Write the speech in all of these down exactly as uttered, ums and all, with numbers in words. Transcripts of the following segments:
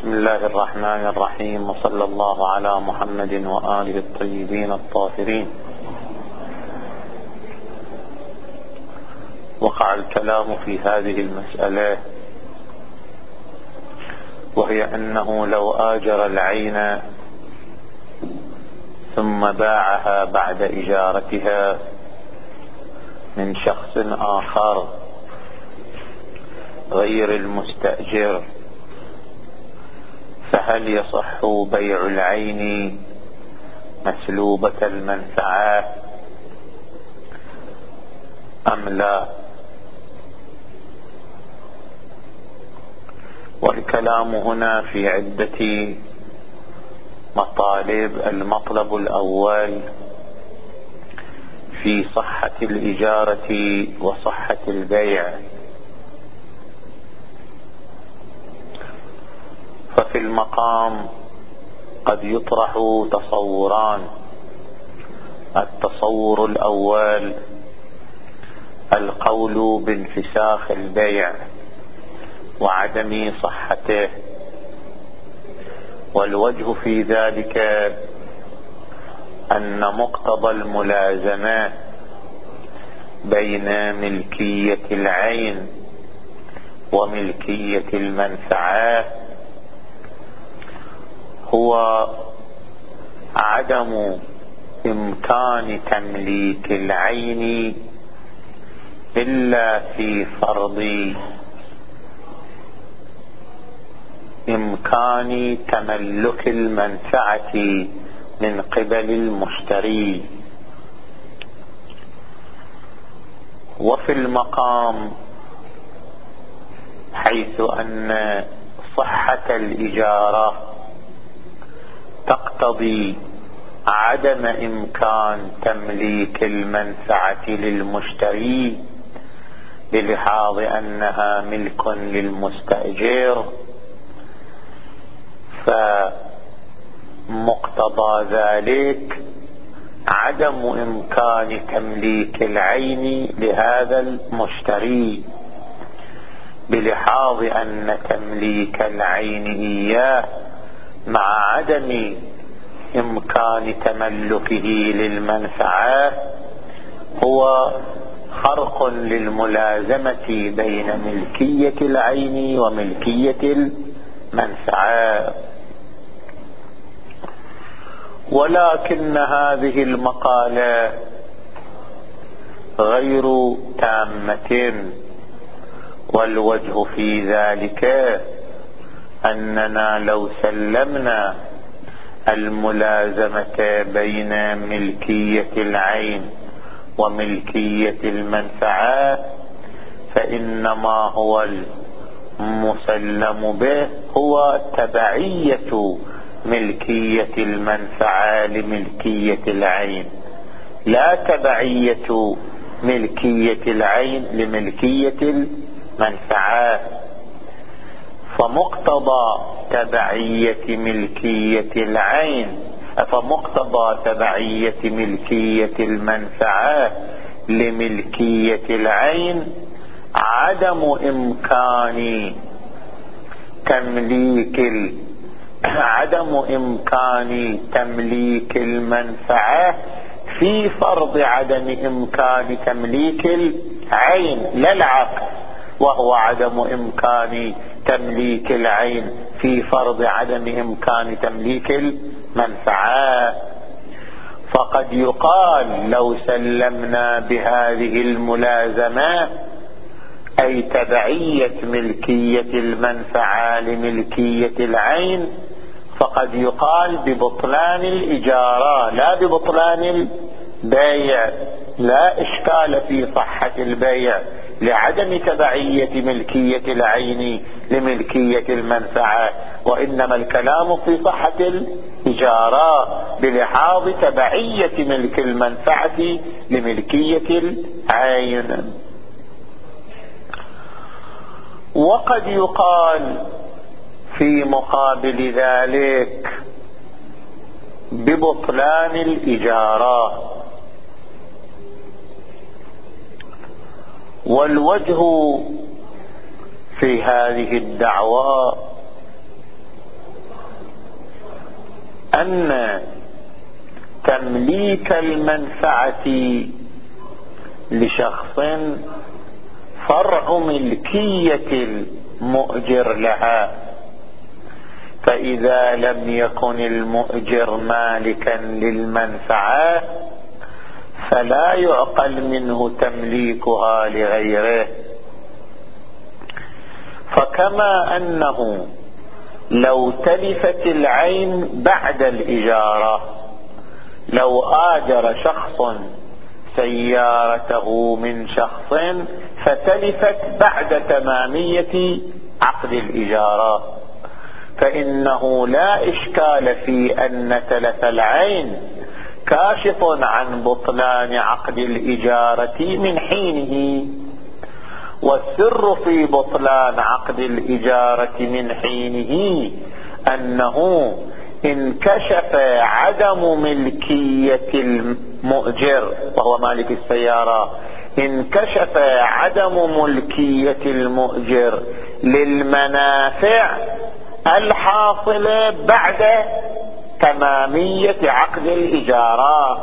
بسم الله الرحمن الرحيم، وصلى الله على محمد وآله الطيبين الطاهرين. وقع الكلام في هذه المسألة، وهي أنه لو آجر العين ثم باعها بعد إجارتها من شخص آخر غير المستأجر، فهل يصح بيع العين مسلوبة المنفعة أم لا؟ والكلام هنا في عدة مطالب. المطلب الأول في صحة الإجارة وصحة البيع. ففي المقام قد يطرح تصوران. التصور الأول القول بانفساخ البيع وعدم صحته، والوجه في ذلك أن مقتضى الملازمة بين ملكية العين وملكية المنفعة هو عدم إمكان تمليك العين إلا في فرض إمكان تملك المنفعة من قبل المشتري. وفي المقام حيث أن صحة الإجارة تقتضي عدم إمكان تمليك المنفعة للمشتري بلحاظ أنها ملك للمستأجر، فمقتضى ذلك عدم إمكان تمليك العين لهذا المشتري بلحاظ أن تمليك العين إياه مع عدم إمكان تملكه للمنفعة هو خرق للملازمة بين ملكية العين وملكية المنفعة. ولكن هذه المقالة غير تامة، والوجه في ذلك أننا لو سلمنا الملازمة بين ملكية العين وملكية المنفعة فإنما هو المسلم به هو تبعية ملكية المنفعة لملكية العين، لا تبعية ملكية العين لملكية المنفعة. فمقتضى تبعية ملكية العين فمقتضى تبعية ملكية المنفعة لملكية العين عدم إمكان تمليك ال... عدم إمكان تمليك المنفعة في فرض عدم إمكان تمليك العين، لا العكس، وهو عدم إمكان تمليك العين في فرض عدم إمكان تمليك المنفعة. فقد يقال لو سلمنا بهذه الملازمة أي تبعية ملكية المنفعة لملكية العين، فقد يقال ببطلان الإجارة لا ببطلان البيع. لا إشكال في صحة البيع لعدم تبعية ملكية العين لملكية المنفعة، وإنما الكلام في صحة الإجارة بلحاظ تبعية ملك المنفعة لملكية العين. وقد يقال في مقابل ذلك ببطلان الإجارة، والوجه في هذه الدعوة أن تمليك المنفعة لشخص فرع ملكية المؤجر لها، فإذا لم يكن المؤجر مالكا للمنفعة فلا يعقل منه تمليكها لغيره. فكما أنه لو تلفت العين بعد الإجارة، لو آجر شخص سيارته من شخص فتلفت بعد تمامية عقد الإجارة، فإنه لا إشكال في أن تلف العين كاشف عن بطلان عقد الإجارة من حينه. والسر في بطلان عقد الإجارة من حينه أنه انكشف عدم ملكية المؤجر وهو مالك السيارة، انكشف عدم ملكية المؤجر للمنافع الحاصلة بعد تمامية عقد الإجارة.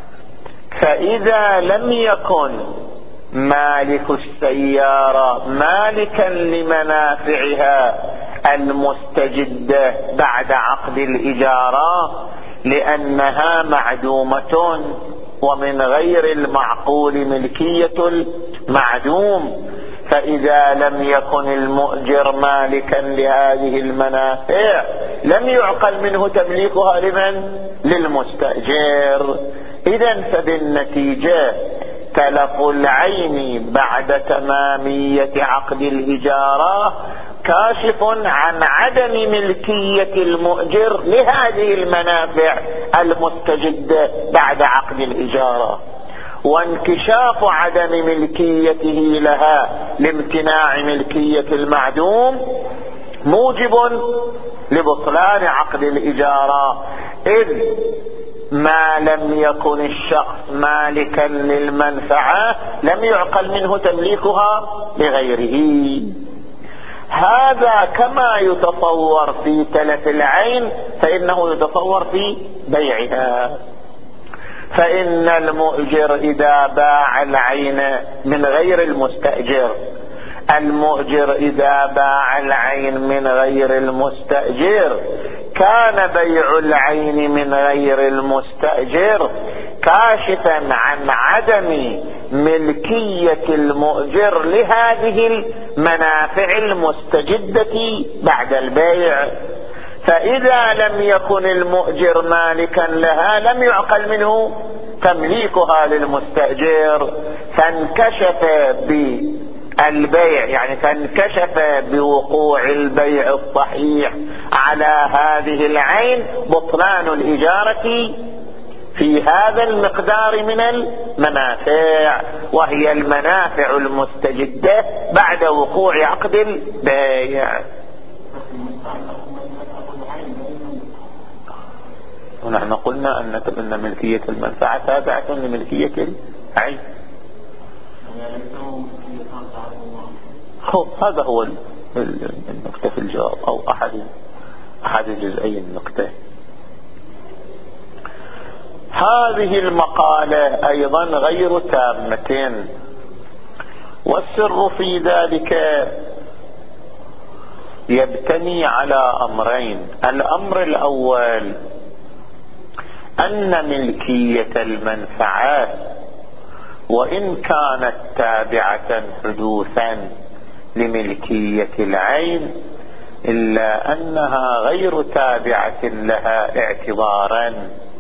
فإذا لم يكن مالك السيارة مالكا لمنافعها المستجدة بعد عقد الإجارة لأنها معدومة ومن غير المعقول ملكية المعدوم، فإذا لم يكن المؤجر مالكا لهذه المنافع لم يعقل منه تمليكها لمن؟ للمستأجر. إذن فبالنتيجة تلف العين بعد تمامية عقد الإجارة كاشف عن عدم ملكية المؤجر لهذه المنافع المستجدة بعد عقد الإجارة، وانكشاف عدم ملكيته لها لامتناع ملكية المعدوم موجب لبطلان عقد الإجارة، إذ ما لم يكن الشخص مالكا للمنفعة لم يعقل منه تمليكها لغيره. هذا كما يتصور في تلف العين فإنه يتصور في بيعها. فإن المؤجر إذا باع العين من غير المستأجر، المؤجر إذا باع العين من غير المستأجر كان بيع العين من غير المستأجر كاشفا عن عدم ملكية المؤجر لهذه المنافع المستجدة بعد البيع. فإذا لم يكن المؤجر مالكا لها لم يعقل منه تمليكها للمستأجر، فانكشف بالبيع يعني فانكشف بوقوع البيع الصحيح على هذه العين بطلان الإجارة في هذا المقدار من المنافع، وهي المنافع المستجدة بعد وقوع عقد البيع. ونحن قلنا أن أن ملكية المنفعة تابعة لملكية العين. هذا هو النقطة في الجواب أو أحد أحد جزئي النقطة. هذه المقالة أيضا غير تامة، والسر في ذلك يبتني على أمرين. الأمر الأول أن ملكية المنفعات وإن كانت تابعة حدوثا لملكية العين إلا أنها غير تابعة لها اعتبارا،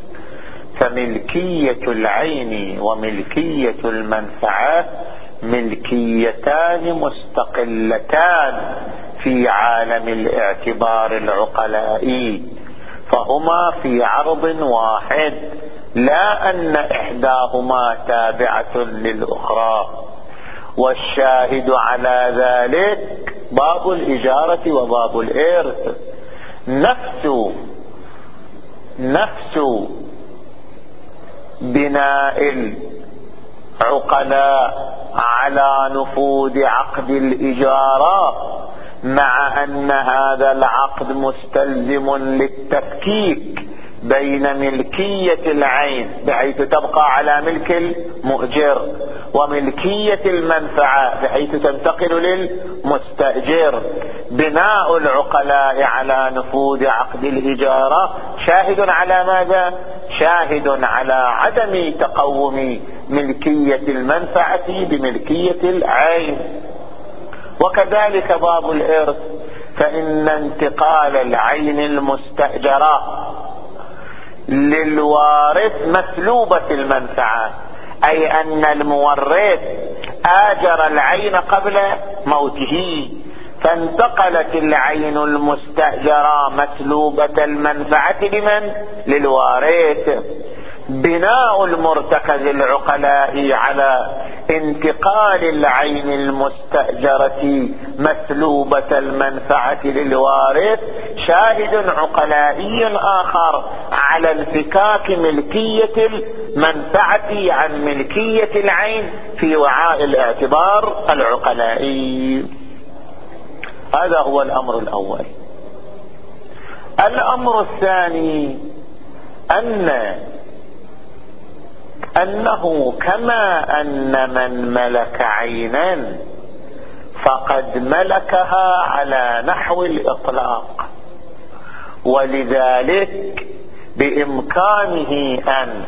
فملكية العين وملكية المنفعة ملكيتان مستقلتان في عالم الاعتبار العقلائي، فهما في عرض واحد، لا أن إحداهما تابعة للأخرى. والشاهد على ذلك باب الإجارة وباب الإرث. نفس نفس بناء العقلاء على نفوذ عقد الإجارة مع أن هذا العقد مستلزم للتفكيك بين ملكية العين بحيث تبقى على ملك المؤجر وملكية المنفعة بحيث تنتقل للمستأجر. بناء العقلاء على نفوذ عقد الإجارة شاهد على ماذا؟ شاهد على عدم تقوم ملكية المنفعة بملكية العين. وكذلك باب الإرث، فإن انتقال العين المستأجرة للوارث مسلوبة المنفعة، أي أن المورث آجر العين قبل موته، فانتقلت العين المستأجرة مسلوبة المنفعة لمن؟ للوارث. بناء المرتكز العقلاء على انتقال العين المستأجرة مسلوبة المنفعة للوارث شاهد عقلائي آخر على انفكاك ملكية المنفعة عن ملكية العين في وعاء الاعتبار العقلائي. هذا هو الأمر الأول. الأمر الثاني أن أنه كما أن من ملك عينا فقد ملكها على نحو الإطلاق، ولذلك بإمكانه أن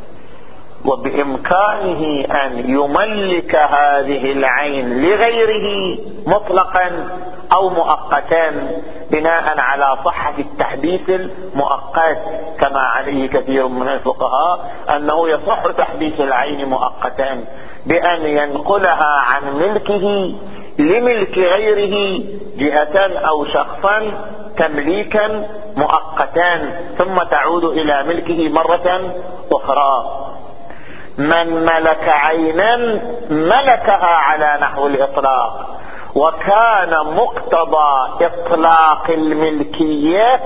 وبإمكانه أن يملك هذه العين لغيره مطلقا أو مؤقتا بناء على صحة التحديث المؤقت، كما عليه كثير من الفقهاء أنه يصح تحديث العين مؤقتا بأن ينقلها عن ملكه لملك غيره جهة أو شخصا تمليكا مؤقتا ثم تعود إلى ملكه مرة أخرى. من ملك عينا ملكها على نحو الإطلاق، وكان مقتضى إطلاق الملكية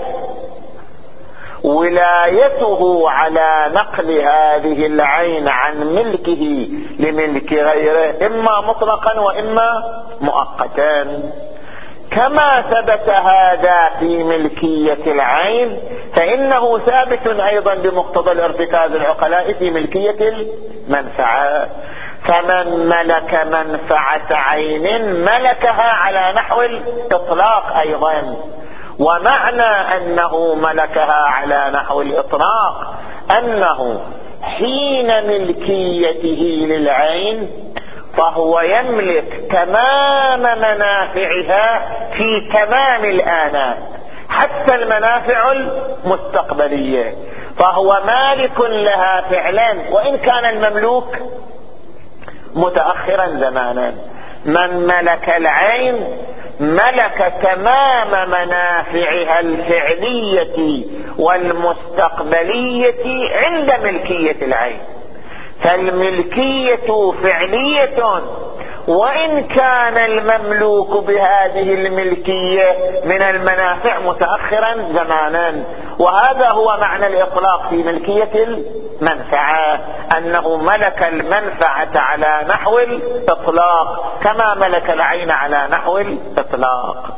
ولايته على نقل هذه العين عن ملكه لملك غيره إما مطلقا وإما مؤقتا. كما ثبت هذا في ملكية العين فإنه ثابت أيضا بمقتضى الارتكاز العقلاء في ملكية المنفعة. فمن ملك منفعة عين ملكها على نحو الإطلاق أيضا. ومعنى أنه ملكها على نحو الإطلاق أنه حين ملكيته للعين فهو يملك تمام منافعها في تمام الآنات حتى المنافع المستقبلية، فهو مالك لها فعلا وإن كان المملوك متأخرا زمانا. من ملك العين ملك تمام منافعها الفعلية والمستقبلية عند ملكية العين، فالملكية فعلية وإن كان المملوك بهذه الملكية من المنافع متأخرا زمانا. وهذا هو معنى الإطلاق في ملكية المنفعة، أنه ملك المنفعة على نحو الإطلاق كما ملك العين على نحو الإطلاق.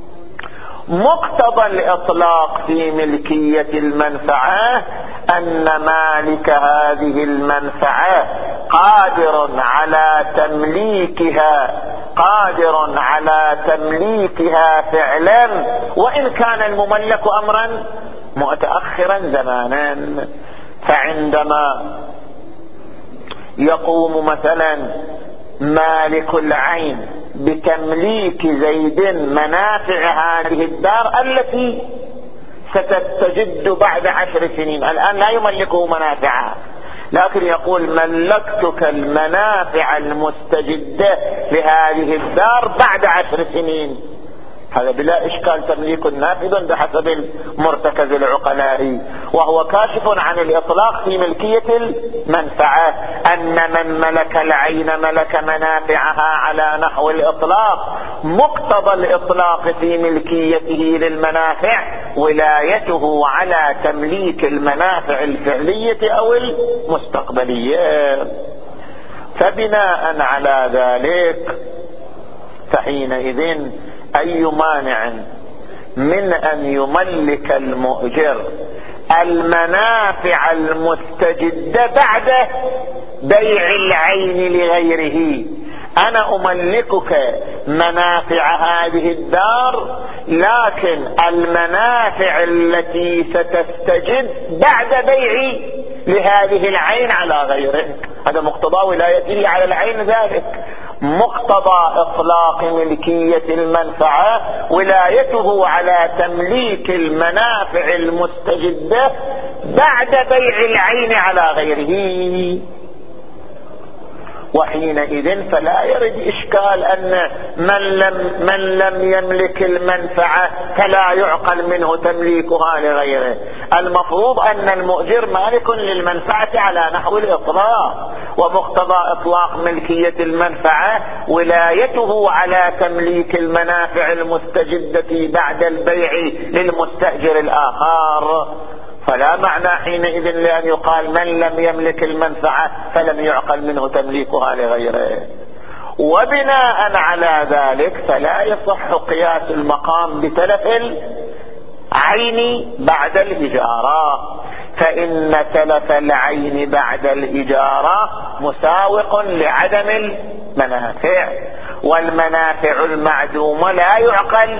مقتضى الإطلاق في ملكية المنفعة أن مالك هذه المنفعة قادر على تمليكها قادر على تمليكها فعلا وإن كان المملك أمرا متأخرا زمانا. فعندما يقوم مثلا مالك العين بتمليك زيد منافع هذه الدار التي ستستجد بعد عشر سنين، الآن لا يملكه منافعها، لكن يقول ملكتك المنافع المستجدة لهذه الدار بعد عشر سنين، هذا بلا إشكال تمليك نافذ بحسب المرتكز العقلائي، وهو كاشف عن الإطلاق في ملكية المنفعة. أن من ملك العين ملك منافعها على نحو الإطلاق، مقتضى الإطلاق في ملكيته للمنافع ولايته على تمليك المنافع الفعلية أو المستقبلية. فبناء على ذلك فحينئذ أي مانع من أن يملك المؤجر المنافع المستجدة بعد بيع العين لغيره. أنا أملكك منافع هذه الدار، لكن المنافع التي ستستجد بعد بيعي لهذه العين على غيرك. هذا مقتضى ولايته على العين ذلك. مقتضى إطلاق ملكية المنفعة ولايته على تمليك المنافع المستجدة بعد بيع العين على غيره. وحينئذ فلا يرد إشكال أن من لم, من لم يملك المنفعة فلا يعقل منه تمليكها لغيره. المفروض أن المؤجر مالك للمنفعة على نحو الإطلاق، ومقتضى إطلاق ملكية المنفعة ولايته على تمليك المنافع المستجدة بعد البيع للمستأجر الآخر. فلا معنى حينئذ لأن يقال من لم يملك المنفعة فلم يعقل منه تمليكها لغيره. وبناء على ذلك فلا يصح قياس المقام بتلف العين بعد الإجارة، فإن تلف العين بعد الإجارة مساوق لعدم المنافع، والمنافع المعدومة لا يعقل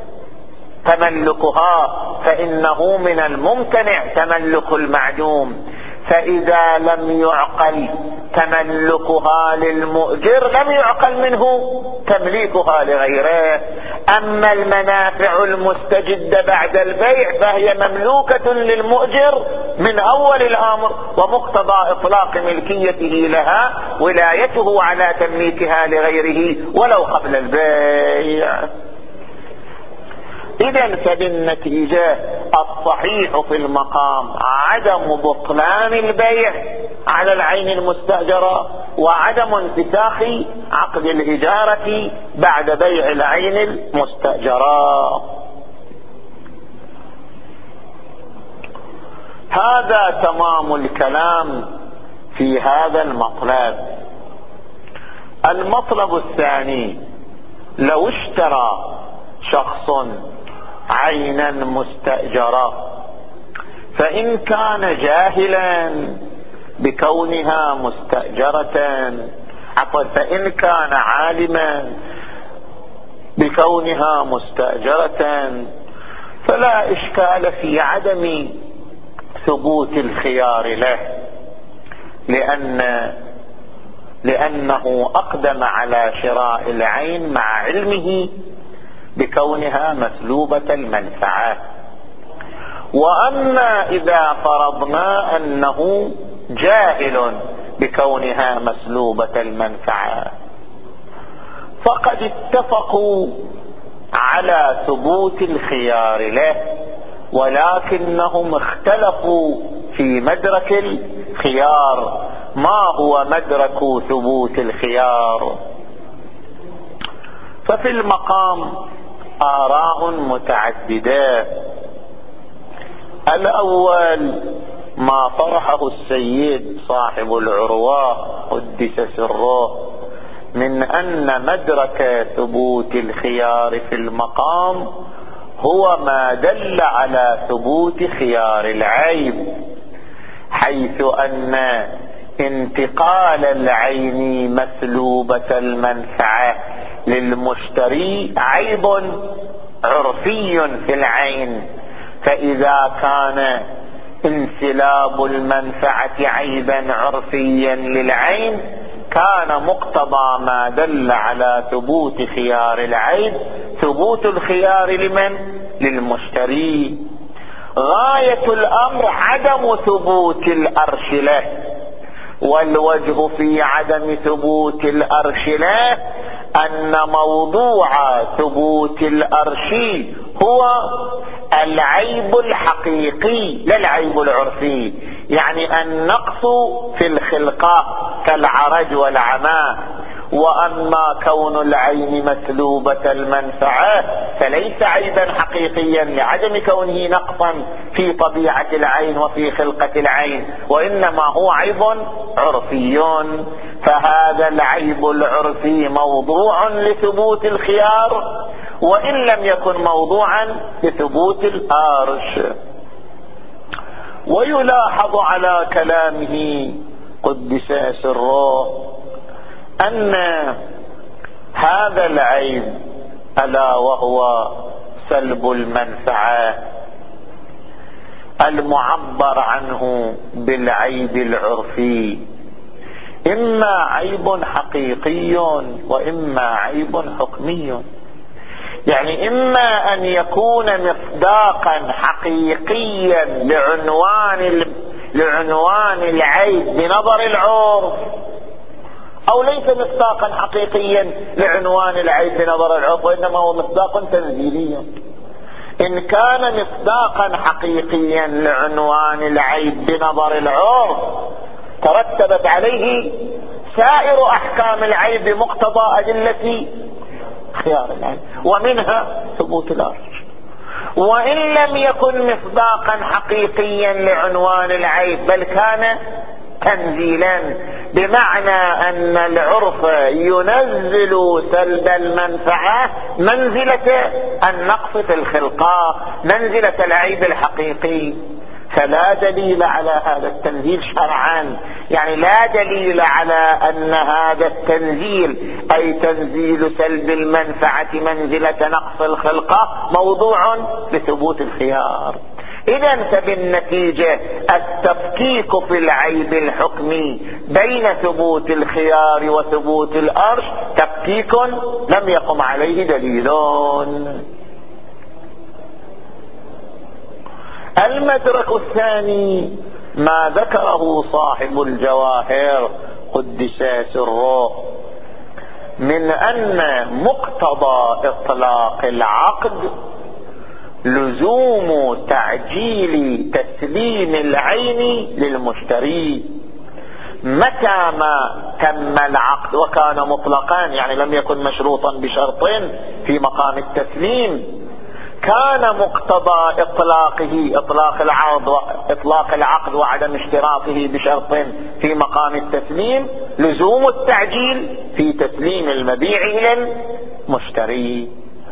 تملكها، فإنه من الممتنع تملك المعدوم. فإذا لم يعقل تملكها للمؤجر لم يعقل منه تمليكها لغيره. أما المنافع المستجدة بعد البيع فهي مملوكة للمؤجر من أول الأمر، ومقتضى إطلاق ملكيته لها ولايته على تمليكها لغيره ولو قبل البيع. إذن فبالنتيجة الصحيح في المقام عدم بطلان البيع على العين المستأجرة وعدم انفساخ عقد الإجارة بعد بيع العين المستأجرة. هذا تمام الكلام في هذا المطلب. المطلب الثاني: لو اشترى شخص عينا مستأجرة فإن كان جاهلا بكونها مستأجرة، عفوا فإن كان عالما بكونها مستأجرة فلا إشكال في عدم ثبوت الخيار له، لأن لأنه أقدم على شراء العين مع علمه بكونها مسلوبة المنفعة. وأما إذا فرضنا أنه جاهل بكونها مسلوبة المنفعة فقد اتفقوا على ثبوت الخيار له، ولكنهم اختلفوا في مدرك الخيار. ما هو مدرك ثبوت الخيار؟ ففي المقام آراء متعددة. الأول ما طرحه السيد صاحب العروة قدس سره من أن مدرك ثبوت الخيار في المقام هو ما دل على ثبوت خيار العيب، حيث أن انتقال العين مسلوبة المنفعة للمشتري عيب عرفي في العين، فإذا كان انسلاب المنفعة عيبا عرفيا للعين كان مقتضى ما دل على ثبوت خيار العيب ثبوت الخيار لمن؟ للمشتري. غاية الأمر عدم ثبوت الأرش له، والوجه في عدم ثبوت الأرش له أن موضوع ثبوت الأرش هو العيب الحقيقي لا العيب العرفي، يعني النقص في الخلقة كالعرج والعمى. وأما كون العين مسلوبة المنفعة فليس عيبا حقيقيا لعدم كونه نقصا في طبيعة العين وفي خلقة العين، وإنما هو عيب عرفي. فهذا العيب العرفي موضوع لثبوت الخيار وإن لم يكن موضوعا لثبوت الأرش. ويلاحظ على كلامه قدس سره أن هذا العيب ألا وهو سلب المنفعة المعبر عنه بالعيب العرفي إما عيب حقيقي وإما عيب حكمي. يعني إما أن يكون مصداقا حقيقيا لعنوان لعنوان العيب بنظر العرف، أو ليس مصداقا حقيقيا لعنوان العيب بنظر العرف، وإنما هو مصداق تنزيلي. إن كان مصداقا حقيقيا لعنوان العيب بنظر العرف ترتبت عليه سائر أحكام العيب بمقتضى أدلة خيار العيب، ومنها ثبوت الأرش. وإن لم يكن مصداقا حقيقيا لعنوان العيب بل كان تنزيلا، بمعنى أن العرف ينزل سلب المنفعة منزلة النقص في الخلقة، منزلة العيب الحقيقي، فلا دليل على هذا التنزيل شرعا. يعني لا دليل على أن هذا التنزيل أي تنزيل سلب المنفعة منزلة نقص الخلقة موضوع بثبوت الخيار. إذن فبالنتيجة التفكيك في العيب الحكمي بين ثبوت الخيار وثبوت الأرش تفكيك لم يقم عليه دليلون. المدرك الثاني ما ذكره صاحب الجواهر قدس سره من أن مقتضى إطلاق العقد لزوم تعجيل تسليم العين للمشتري متى ما تم العقد وكان مطلقا، يعني لم يكن مشروطا بشرط في مقام التسليم. كان مقتضى إطلاقه إطلاق العقد إطلاق العقد وعدم اشتراطه بشرط في مقام التسليم لزوم التعجيل في تسليم المبيع إلى المشتري.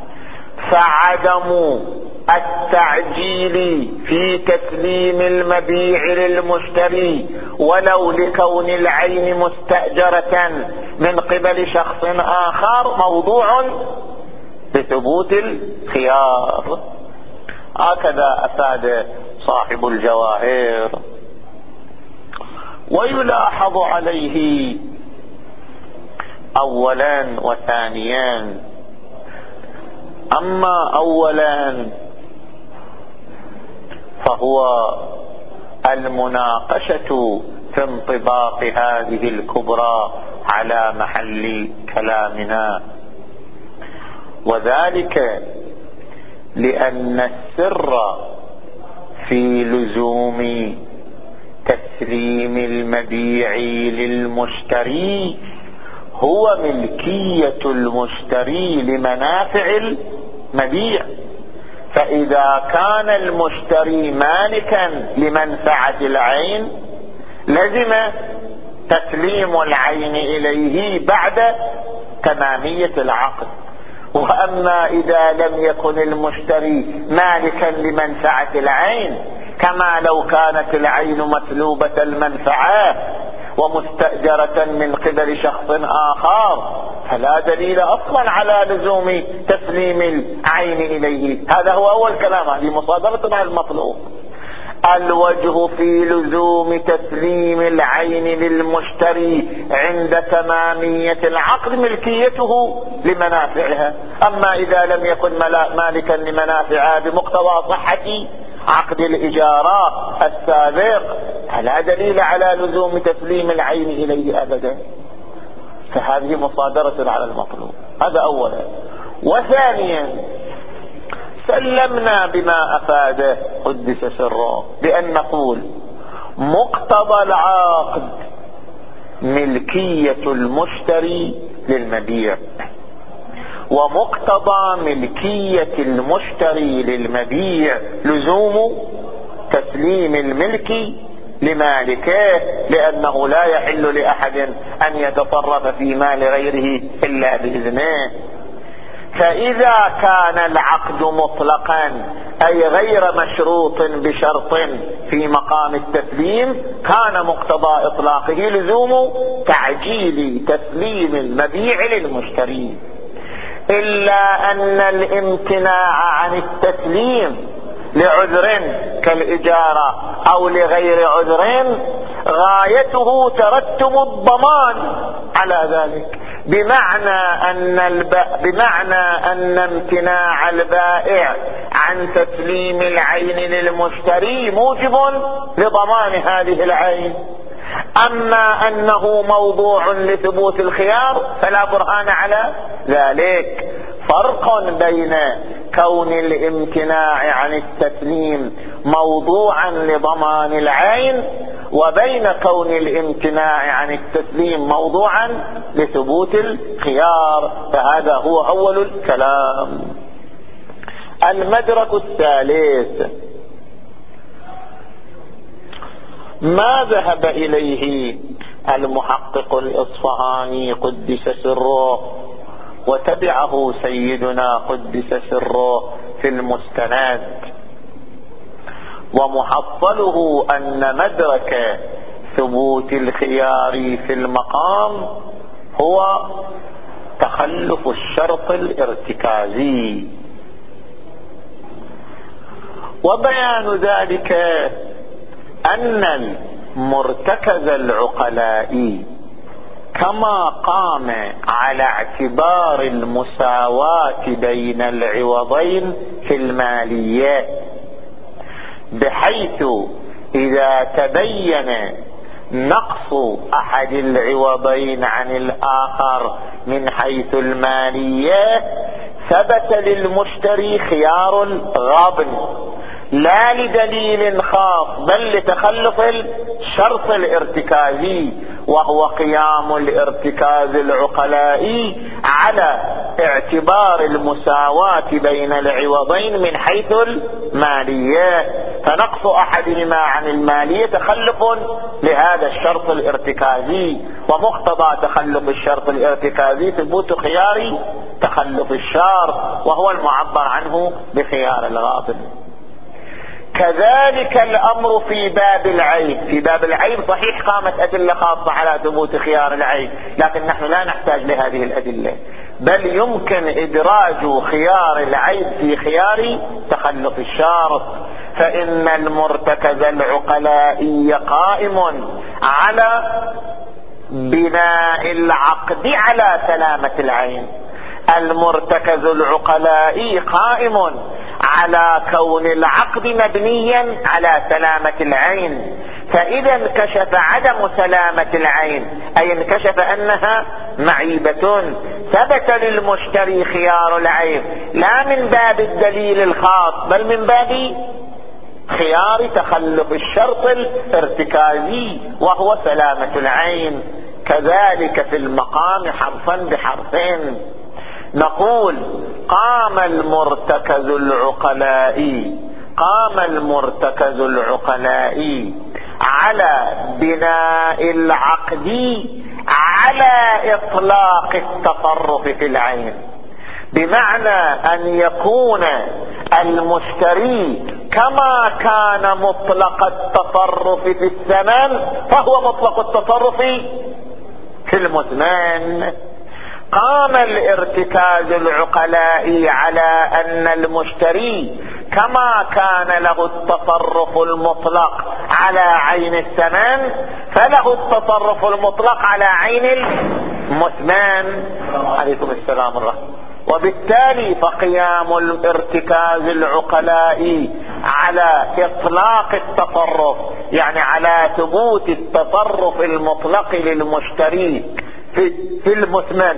فعدم التعجيل في تسليم المبيع للمشتري ولو لكون العين مستأجرة من قبل شخص آخر موضوع بثبوت الخيار. هكذا أفاد صاحب الجواهر. ويلاحظ عليه أولا وثانيا. أما أولا فهو المناقشة في انطباق هذه الكبرى على محل كلامنا، وذلك لأن السر في لزوم تسليم المبيع للمشتري هو ملكية المشتري لمنافع المبيع. فإذا كان المشتري مالكا لمنفعة العين لزم تسليم العين إليه بعد تمامية العقد. وأما إذا لم يكن المشتري مالكا لمنفعة العين كما لو كانت العين مسلوبة المنفعة ومستأجرة من قبل شخص آخر فلا دليل أصلا على لزوم تسليم العين إليه. هذا هو أول كلام، هذه مصادرة على المطلوب. الوجه في لزوم تسليم العين للمشتري عند تمامية العقد ملكيته لمنافعها. أما إذا لم يكن مالكا لمنافعها بمقتضى صحة عقد الإجارة السابق فلا دليل على لزوم تسليم العين إليه أبدا. فهذه مصادرة على المطلوب. هذا أولا. وثانيا سلمنا بما أفاده قدس سره بأن نقول مقتضى العقد ملكية المشتري للمبيع، ومقتضى ملكية المشتري للمبيع لزوم تسليم الملك لمالكه، لأنه لا يحل لأحد أن يتصرف في مال غيره إلا بإذنه. فإذا كان العقد مطلقا أي غير مشروط بشرط في مقام التسليم كان مقتضى إطلاقه لزوم تعجيل تسليم المبيع للمشتري، إلا أن الامتناع عن التسليم لعذر كالإجارة أو لغير عذر غايته ترتب الضمان على ذلك، بمعنى أن الب... بمعنى أن امتناع البائع عن تسليم العين للمشتري موجب لضمان هذه العين. أما أنه موضوع لثبوت الخيار فلا برهان على ذلك. فرق بين كون الامتناع عن التسليم موضوعا لضمان العين وبين كون الامتناع عن التسليم موضوعا لثبوت الخيار، فهذا هو أول الكلام. المدرك الثالث ما ذهب إليه المحقق الإصفهاني قدس سره وتبعه سيدنا قدس سره في المستند، ومحصله أن مدرك ثبوت الخيار في المقام هو تخلف الشرط الارتكازي. وبيان ذلك أن المرتكز العقلائي كما قام على اعتبار المساواة بين العوضين في المالية، بحيث إذا تبين نقص أحد العوضين عن الآخر من حيث المالية ثبت للمشتري خيار الغابن لا لدليل خاص بل لتخلف الشرط الارتكازي، وهو قيام الارتكاز العقلائي على اعتبار المساواة بين العوضين من حيث المالية، فنقص أحدهما عن المالية تخلف لهذا الشرط الارتكازي، ومقتضى تخلف الشرط الارتكازي ثبوت خيار تخلف الشرط وهو المعبر عنه بخيار الغابن. كذلك الأمر في باب العيب. في باب العيب صحيح قامت أدلة خاصة على ثبوت خيار العيب، لكن نحن لا نحتاج لهذه الأدلة، بل يمكن إدراج خيار العيب في خيار تخلف الشرط، فإن المرتكز العقلائي قائم على بناء العقد على سلامة العين. المرتكز العقلائي قائم على كون العقد مبنيا على سلامة العين، فإذا انكشف عدم سلامة العين أي انكشف أنها معيبة ثبت للمشتري خيار العيب لا من باب الدليل الخاص بل من باب خيار تخلف الشرط الارتكازي وهو سلامة العين. كذلك في المقام حرفا بحرفين نقول قام المرتكز العقلائي قام المرتكز العقلائي على بناء العقد على إطلاق التصرف في العين، بمعنى أن يكون المشتري كما كان مطلق التصرف في الثمن فهو مطلق التصرف في المثمن. قام الارتكاز العقلائي على أن المشتري كما كان له التصرف المطلق على عين الثمن فله التصرف المطلق على عين المثمن. عليكم السلام ورحمة. وبالتالي فقيام الارتكاز العقلائي على إطلاق التصرف يعني على ثبوت التصرف المطلق للمشتري في, في المثمن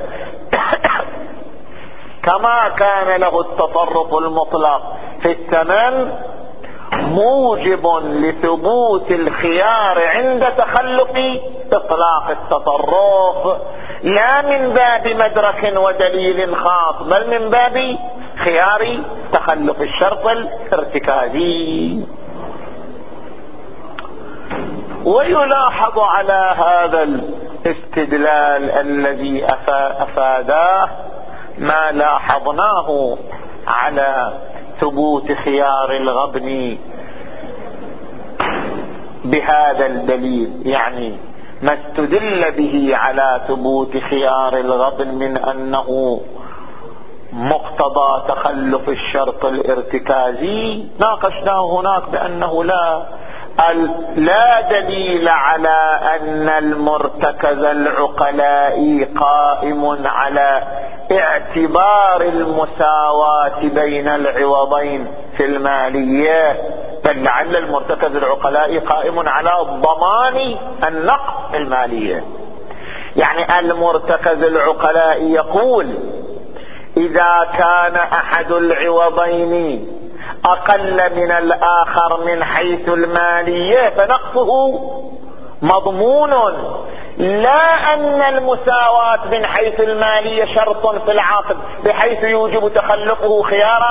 كما كان له التصرف المطلق في الثمن موجب لثبوت الخيار عند تخلف إطلاق التصرف، لا من باب مدرك ودليل خاص بل من باب خيار تخلف الشرط الارتكازي. ويلاحظ على هذا الاستدلال الذي أفاداه ما لاحظناه على ثبوت خيار الغبن بهذا الدليل، يعني ما استدل به على ثبوت خيار الغبن من أنه مقتضى تخلف الشرط الارتكازي، ناقشناه هناك بأنه لا لا دليل على أن المرتكز العقلاء قائم على اعتبار المساواة بين العوضين في المالية، بل لعل المرتكز العقلاء قائم على ضمان النقص في المالية. يعني المرتكز العقلاء يقول إذا كان أحد العوضين أقل من الآخر من حيث المالية فنقصه مضمون، لا أن المساواة من حيث المالية شرط في العقد بحيث يوجب تخلفه خيار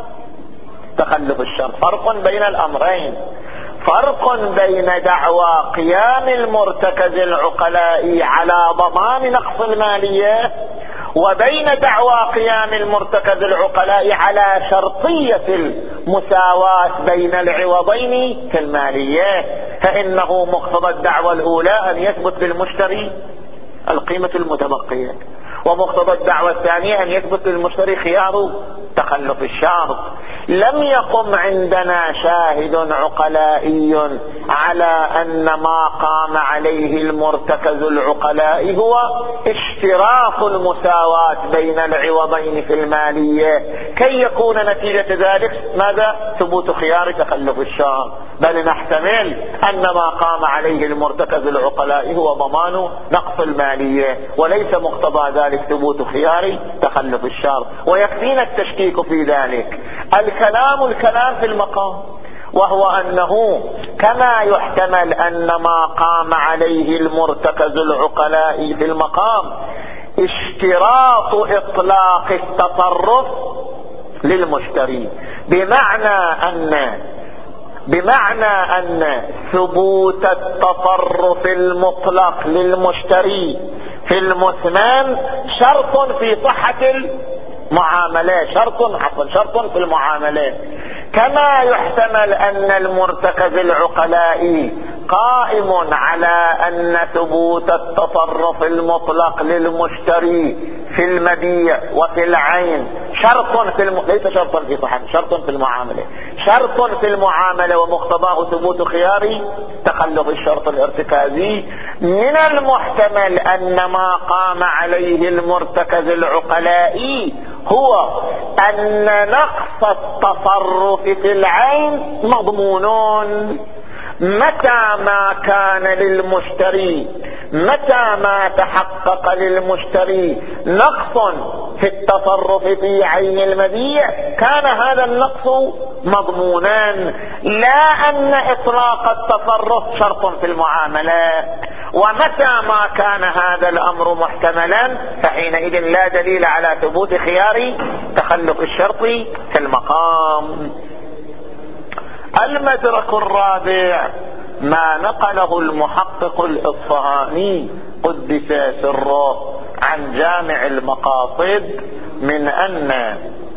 تخلف الشرط. فرق بين الأمرين، فرق بين دعوى قيام المرتكز العقلاء على ضمان نقص المالية وبين دعوى قيام المرتكز العقلاء على شرطية المساواة بين العوضين في المالية. فإنه مقتضى الدعوى الأولى أن يثبت للمشتري القيمة المتبقية، ومقتضى الدعوى الثانية أن يثبت للمشتري خيار تخلف الشرط. لم يقم عندنا شاهد عقلائي على أن ما قام عليه المرتكز العقلاء هو اشتراط المساواة بين العوضين في المالية كي يكون نتيجة ذلك ماذا؟ ثبوت خيار تخلف الشرط، بل نحتمل أن ما قام عليه المرتكز العقلاء هو ضمان نقص المالية وليس مقتضى ذلك ثبوت خيار تخلف الشرط. ويكفينا التشكيك في ذلك. الكلام الكلام في المقام، وهو أنه كما يحتمل أن ما قام عليه المرتكز العقلاء في المقام اشتراط إطلاق التصرف للمشتري، بمعنى أن بمعنى أن ثبوت التصرف المطلق للمشتري في المثمن شرط في صحة المعاملة، شرط عفوا شرط في المعاملة. كما يحتمل أن المرتكز العقلاء قائم على أن ثبوت التصرف المطلق للمشتري في المبيع وفي العين شرط في الم... ليس شرطا في صحة، شرط في المعاملة، شرط في المعاملة ومقتضاه ثبوت خيار تخلف الشرط الارتكازي. من المحتمل أن ما قام عليه المرتكز العقلاء هو أن نقص التصرف في العين مضمون متى ما كان للمشتري، متى ما تحقق للمشتري نقص في التصرف في عين المبيع كان هذا النقص مضمونا، لا أن إطلاق التصرف شرط في المعاملة. ومتى ما كان هذا الأمر محتملا فحينئذ لا دليل على ثبوت خيار تخلف الشرط في المقام. المدرك الرابع ما نقله المحقق الإصفهاني قدس سره عن جامع المقاصد من أن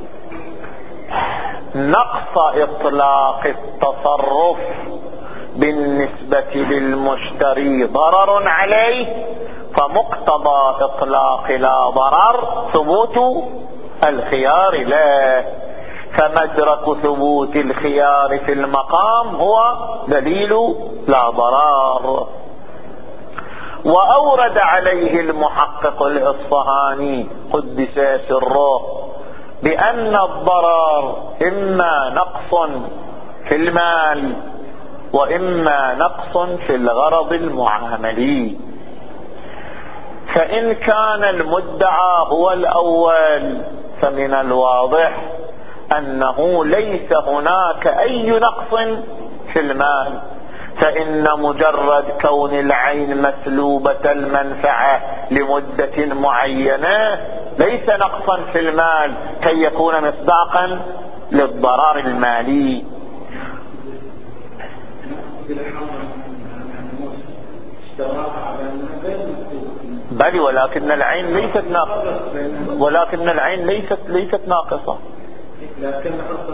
نقص إطلاق التصرف بالنسبة للمشتري ضرر عليه، فمقتضى إطلاق لا ضرر ثبوت الخيار له. فمدرك ثبوت الخيار في المقام هو دليل لا ضرر. وأورد عليه المحقق الإصفهاني قدس سره بأن الضرر إما نقص في المال وإما نقص في الغرض المعاملي. فإن كان المدعى هو الأول فمن الواضح أنه ليس هناك أي نقص في المال، فإن مجرد كون العين مسلوبة المنفعة لمدة معينة ليس نقصا في المال كي يكون مصداقا للضرر المالي. بل ولكن العين ليست ناقصة، ولكن العين ليست ليست ناقصة. لكن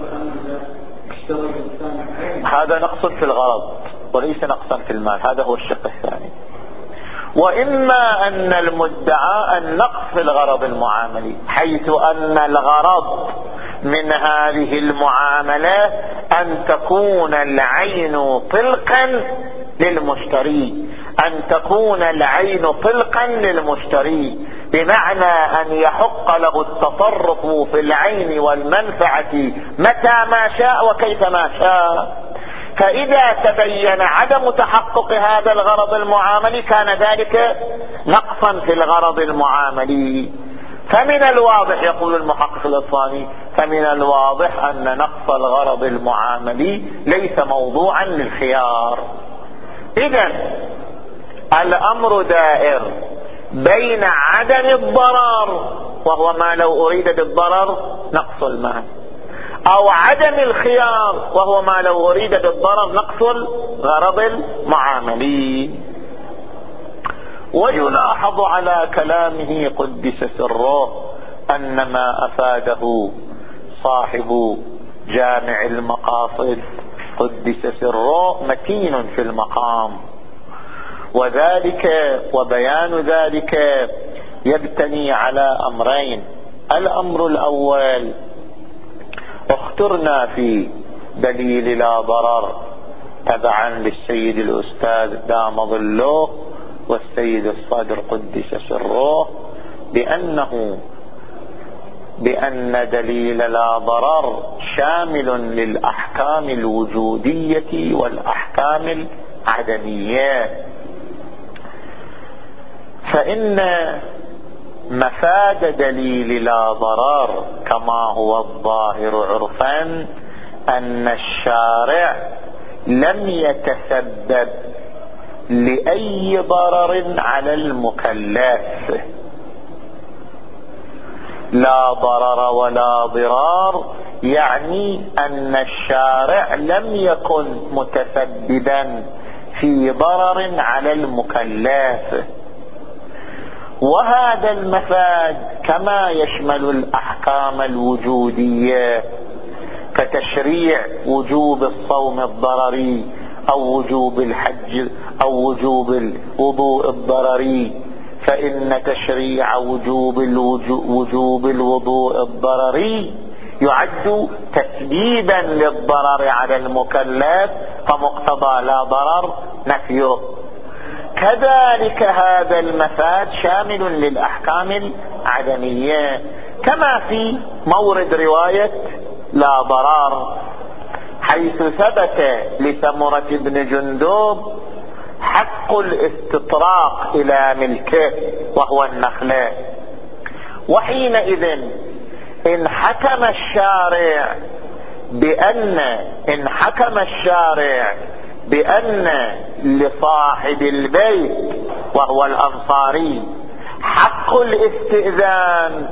هذا نقص في الغرض وليس نقصا في المال، هذا هو الشق الثاني. وإما أن المدعى النقص في الغرض المعاملي، حيث أن الغرض من هذه المعاملة أن تكون العين طلقا للمشتري، أن تكون العين طلقا للمشتري بمعنى أن يحق له التصرف في العين والمنفعة متى ما شاء وكيف ما شاء. فإذا تبين عدم تحقق هذا الغرض المعاملي كان ذلك نقصا في الغرض المعاملي. فمن الواضح، يقول المحقق الإصفهاني، فمن الواضح أن نقص الغرض المعاملي ليس موضوعا للخيار. إذن الأمر دائر بين عدم الضرر، وهو ما لو أريد بالضرر نقص المال، أو عدم الخيار، وهو ما لو أريد بالضرر نقص الغرض المعاملي. ويلاحظ على كلامه قدس سره أن ما أفاده صاحب جامع المقاصد قدس سره متين في المقام، وذلك وبيان ذلك يبتني على أمرين. الأمر الأول، اخترنا في دليل لا ضرر تبعا للسيد الأستاذ دام ظله والسيد الصدر قدس سره بأنه بأن دليل لا ضرر شامل للأحكام الوجودية والأحكام العدمية، فإن مفاد دليل لا ضرر كما هو الظاهر عرفا أن الشارع لم يتسبب لأي ضرر على المكلف، لا ضرر ولا ضرار، يعني أن الشارع لم يكن متسببا في ضرر على المكلف. وهذا المفاد كما يشمل الأحكام الوجودية كتشريع وجوب الصوم الضرري أو وجوب الحج أو وجوب الوضوء الضرري، فإن تشريع وجوب وجوب الوضوء الضرري يعد تسبيبا للضرر على المكلف، فمقتضى لا ضرر نفيه. كذلك هذا المفاد شامل للأحكام العدمية، كما في مورد رواية لا ضرر، حيث ثبت لسمرة بن جندب حق الاستطراق إلى ملكه وهو النخلة. وحينئذ إن حكم الشارع بأن إن حكم الشارع بأن لصاحب البيت وهو الأنصاري حق الاستئذان،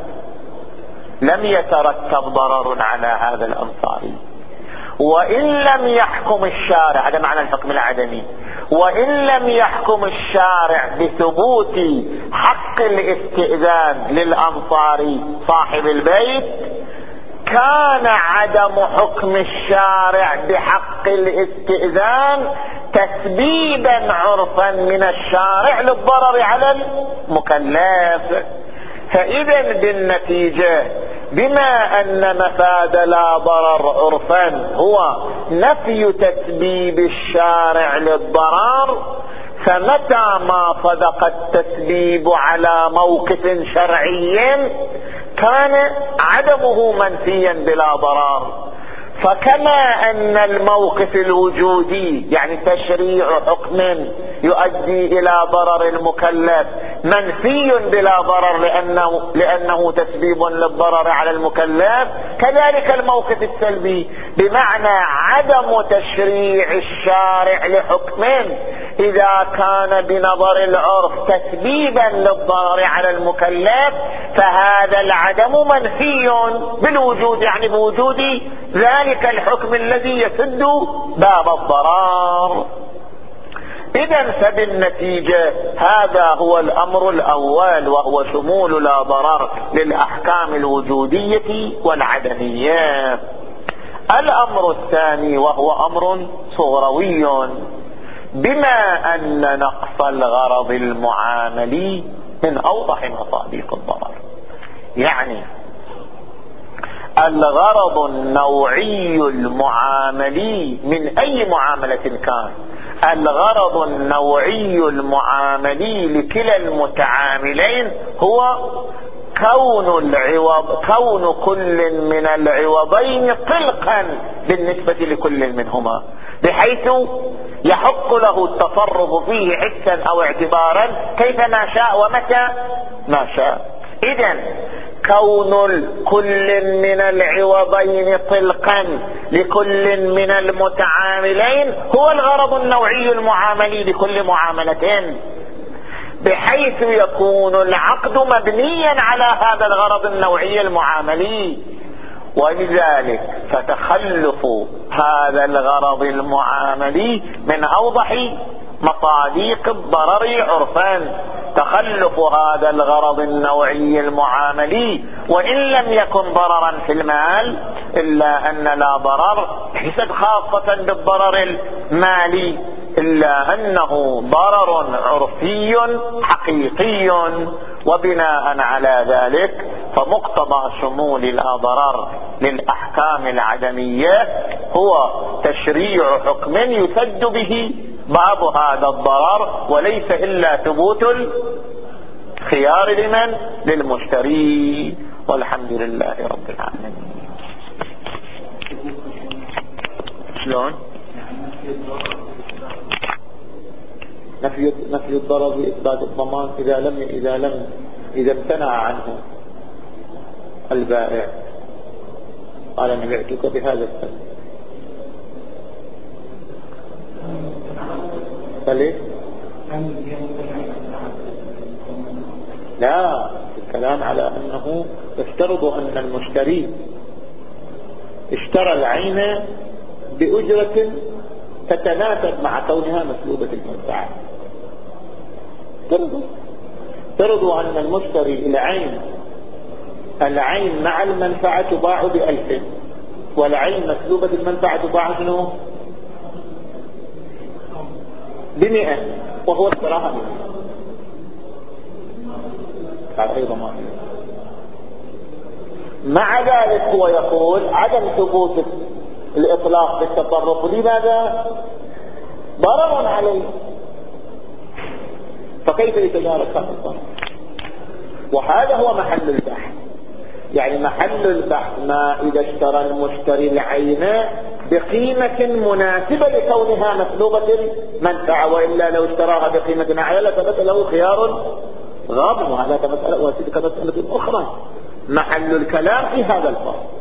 لم يترتب ضرر على هذا الأنصاري. وإن لم يحكم الشارع، هذا معنى الحكم العدمي، وإن لم يحكم الشارع بثبوت حق الاستئذان للأنصاري صاحب البيت، كان عدم حكم الشارع بحق الاستئذان تسبيبا عرفا من الشارع للضرر على المكلف. فإذا بالنتيجة بما أن مفاد لا ضرر عرفا هو نفي تسبيب الشارع للضرر، فمتى ما صدق التسبيب على موقف شرعي كان عدمه منفيا بلا ضرر. فكما أن الموقف الوجودي يعني تشريع حكم يؤدي إلى ضرر المكلف منفي بلا ضرر لأنه, لأنه تسبيب للضرر على المكلف، كذلك الموقف السلبي بمعنى عدم تشريع الشارع لحكم إذا كان بنظر العرف تسبيبا للضرر على المكلف، فهذا العدم منفي بالوجود، يعني بوجود ذلك الحكم الذي يسد باب الضرر. إذن فبالنتيجة هذا هو الأمر الأول، وهو شمول لا ضرر للأحكام الوجودية والعدمية. الأمر الثاني وهو أمر صغروي، بما أن نقص الغرض المعاملي من أوضح مصادق الضرر، يعني الغرض النوعي المعاملي من أي معاملة كان، الغرض النوعي المعاملي لكلا المتعاملين هو كون العوض كون كل من العوضين طلقا بالنسبة لكل منهما، بحيث يحق له التصرف فيه حسا أو اعتبارا كيفما شاء ومتى ما شاء. إذن كون كل من العوضين طلقا لكل من المتعاملين هو الغرض النوعي المعاملي لكل معاملتين، بحيث يكون العقد مبنيا على هذا الغرض النوعي المعاملي. ولذلك فتخلف هذا الغرض المعاملي من أوضح مصادق الضرر عرفان، تخلف هذا الغرض النوعي المعاملي وإن لم يكن ضررا في المال، إلا أن لا ضرر ليست خاصة بالضرر المالي، إلا أنه ضرر عرفي حقيقي. وبناء على ذلك فمقتضى شمول لا ضرر للأحكام العدمية هو تشريع حكم يسد به باب هذا الضرر، وليس إلا ثبوت الخيار لمن؟ للمشتري. والحمد لله رب العالمين. شلون؟ نفي نفي الضرر بإثبات الضمان إذا لم إذا لم إذا امتنع عنه البائع، قال أنا بعتك بهذا الثمن، فليه؟ لا، الكلام على أنه يفترض أن المشتري اشترى العين بأجرة تتناسب مع كونها مسلوبة المنفعة. افترضوا افترضوا أن المشتري العين العين مع المنفعة تباع بألف، والعين مسلوبة المنفعة تباع منه بمئة، وهو اشتراها بمئة، هذا أيضا ما مع ذلك هو يقول عدم ثبوت الإطلاق بالتصرف لماذا؟ ضرر عليه، فكيف يتدارك هذا الضرر؟ وهذا هو محل البحث. يعني محل البحث ما إذا اشترى المشتري العين بقيمة مناسبة لكونها مسلوبة المنفعة، وإلا لو اشتراها بقيمة أعلى لثبت له خيار غاضب، وهذا مسألة وتلك مسألة أخرى. محل الكلام في هذا الفرق.